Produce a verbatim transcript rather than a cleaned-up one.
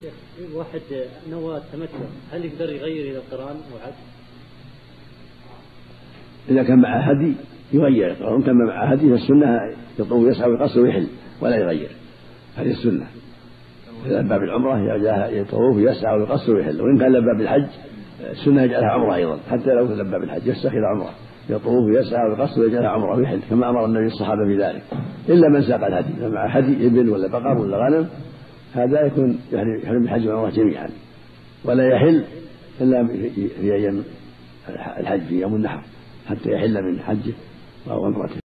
واحد نوى التمتع هل يقدر يغير إلى القران أو عكس؟ إذا كان معه هدي يغير القران، كان معه هدي فالسنة يطوف يسعى ويقصر ويحل ولا يغير، هذه السنة. إذا باب العمرة يطوف يسعى ويقصر ويحل، وإن كان لباب الحج السنة يجعلها عمرة أيضا، حتى لو كان لباب الحج يستخدم عمرة يطوف ويسعى ويقصر ويجعلها عمرة ويحل كما أمر النبي الصحابة بذلك، إلا من ساق الهدي فمع هدي إبل ولا بقر ولا غنم هذا يكون يعني يحرم بالحج والعمرة جميعا، ولا يحل إلا في أيام الحج في يوم النحر حتى يحل من حجه أو عمرته.